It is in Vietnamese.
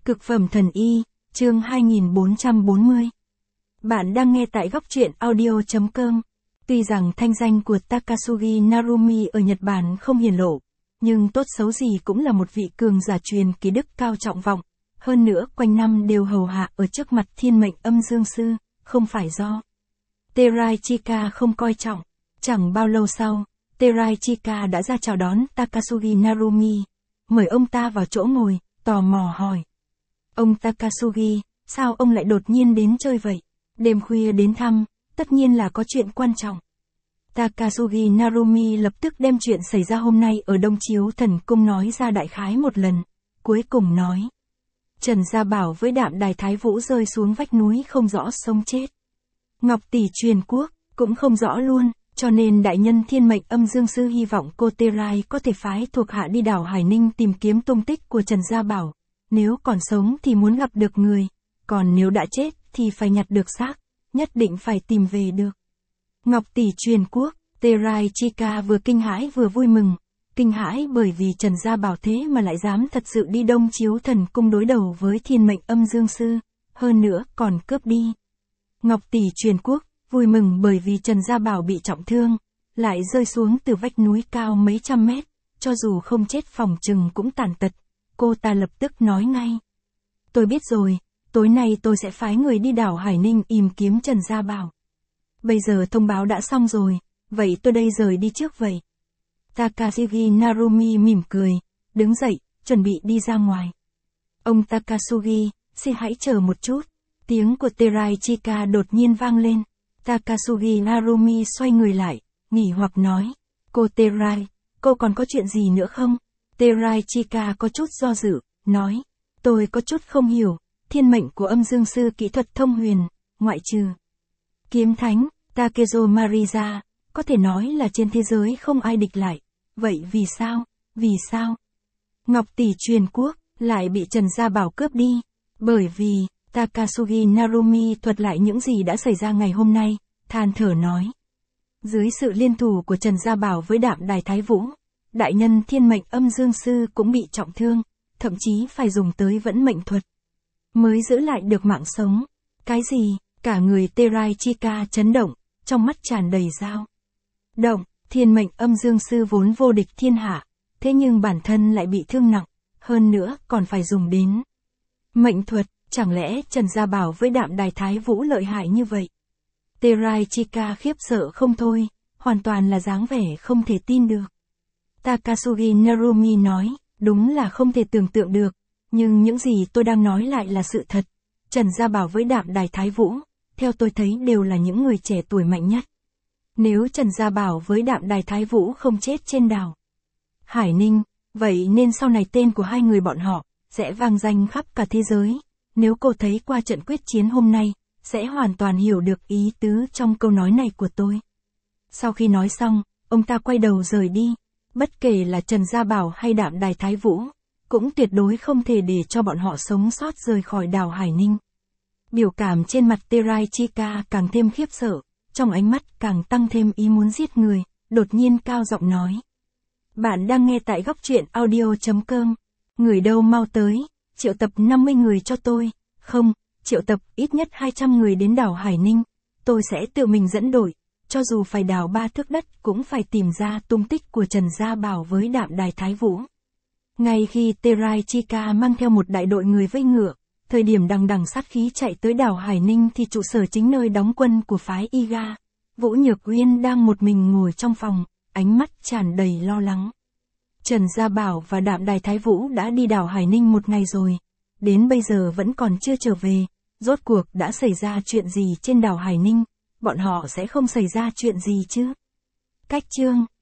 Cực phẩm thần y, chương 2440. Bạn đang nghe tại góc truyện audio.com. Tuy rằng thanh danh của Takasugi Narumi ở Nhật Bản không hiển lộ, nhưng tốt xấu gì cũng là một vị cường giả truyền kỳ đức cao trọng vọng. Hơn nữa quanh năm đều hầu hạ ở trước mặt thiên mệnh âm dương sư, không phải do Teraichika không coi trọng. Chẳng bao lâu sau, Teraichika đã ra chào đón Takasugi Narumi, mời ông ta vào chỗ ngồi, tò mò hỏi. Ông Takasugi, sao ông lại đột nhiên đến chơi vậy? Đêm khuya đến thăm, tất nhiên là có chuyện quan trọng. Takasugi Narumi lập tức đem chuyện xảy ra hôm nay ở Đông Chiếu Thần Cung nói ra đại khái một lần, cuối cùng nói. Trần Gia Bảo với Đạm Đài Thái Vũ rơi xuống vách núi không rõ sống chết. Ngọc Tỷ truyền quốc, cũng không rõ luôn, cho nên đại nhân thiên mệnh âm dương sư hy vọng cô Terai có thể phái thuộc hạ đi đảo Hải Ninh tìm kiếm tung tích của Trần Gia Bảo. Nếu còn sống thì muốn gặp được người, còn nếu đã chết thì phải nhặt được xác, nhất định phải tìm về được. Ngọc Tỷ truyền quốc, Teraichika vừa kinh hãi vừa vui mừng. Kinh hãi bởi vì Trần Gia Bảo thế mà lại dám thật sự đi Đông Chiếu Thần Cung đối đầu với thiên mệnh âm dương sư, hơn nữa còn cướp đi. Ngọc Tỷ truyền quốc, vui mừng bởi vì Trần Gia Bảo bị trọng thương, lại rơi xuống từ vách núi cao mấy trăm mét, cho dù không chết phòng chừng cũng tàn tật. Cô ta lập tức nói ngay. Tôi biết rồi, tối nay tôi sẽ phái người đi đảo Hải Ninh tìm kiếm Trần Gia Bảo. Bây giờ thông báo đã xong rồi, vậy tôi đây rời đi trước vậy. Takasugi Narumi mỉm cười, đứng dậy, chuẩn bị đi ra ngoài. Ông Takasugi, xin hãy chờ một chút. Tiếng của Teraichika đột nhiên vang lên. Takasugi Narumi xoay người lại, nghỉ hoặc nói. Cô Terai, cô còn có chuyện gì nữa không? Teraichika có chút do dự, nói. Tôi có chút không hiểu, thiên mệnh của âm dương sư kỹ thuật thông huyền, ngoại trừ kiếm thánh, Takezo Mariza, có thể nói là trên thế giới không ai địch lại. Vậy vì sao? Ngọc Tỷ truyền quốc, lại bị Trần Gia Bảo cướp đi. Bởi vì, Takasugi Narumi thuật lại những gì đã xảy ra ngày hôm nay, than thở nói. Dưới sự liên thủ của Trần Gia Bảo với Đạm Đài Thái Vũ, đại nhân thiên mệnh âm dương sư cũng bị trọng thương, thậm chí phải dùng tới vẫn mệnh thuật mới giữ lại được mạng sống. Cái gì? Cả người Teraichika chấn động, trong mắt tràn đầy dao động. Thiên mệnh âm dương sư vốn vô địch thiên hạ, thế nhưng bản thân lại bị thương nặng, hơn nữa còn phải dùng đến mệnh thuật, chẳng lẽ Trần Gia Bảo với Đạm Đài Thái Vũ lợi hại như vậy? Teraichika khiếp sợ không thôi, hoàn toàn là dáng vẻ không thể tin được. Takasugi Narumi nói, đúng là không thể tưởng tượng được, nhưng những gì tôi đang nói lại là sự thật. Trần Gia Bảo với Đạm Đài Thái Vũ, theo tôi thấy đều là những người trẻ tuổi mạnh nhất. Nếu Trần Gia Bảo với Đạm Đài Thái Vũ không chết trên đảo Hải Ninh, vậy nên sau này tên của hai người bọn họ sẽ vang danh khắp cả thế giới. Nếu cô thấy qua trận quyết chiến hôm nay, sẽ hoàn toàn hiểu được ý tứ trong câu nói này của tôi. Sau khi nói xong, ông ta quay đầu rời đi. Bất kể là Trần Gia Bảo hay Đạm Đài Thái Vũ, cũng tuyệt đối không thể để cho bọn họ sống sót rời khỏi đảo Hải Ninh. Biểu cảm trên mặt Teraichika càng thêm khiếp sợ, trong ánh mắt càng tăng thêm ý muốn giết người, đột nhiên cao giọng nói. Bạn đang nghe tại góc truyện audio.com. Người đâu mau tới, triệu tập 50 người cho tôi. Không, triệu tập ít nhất 200 người đến đảo Hải Ninh. Tôi sẽ tự mình dẫn đội, cho dù phải đào 3 thước đất cũng phải tìm ra tung tích của Trần Gia Bảo với Đạm Đài Thái Vũ. Ngay khi Teraichika mang theo một đại đội người vây ngựa, thời điểm đằng đằng sát khí chạy tới đảo Hải Ninh thì trụ sở chính nơi đóng quân của phái Iga, Vũ Nhược Uyên đang một mình ngồi trong phòng, ánh mắt tràn đầy lo lắng. Trần Gia Bảo và Đạm Đài Thái Vũ đã đi đảo Hải Ninh một ngày rồi, đến bây giờ vẫn còn chưa trở về. Rốt cuộc đã xảy ra chuyện gì trên đảo Hải Ninh? Bọn họ sẽ không xảy ra chuyện gì chứ? Cách chương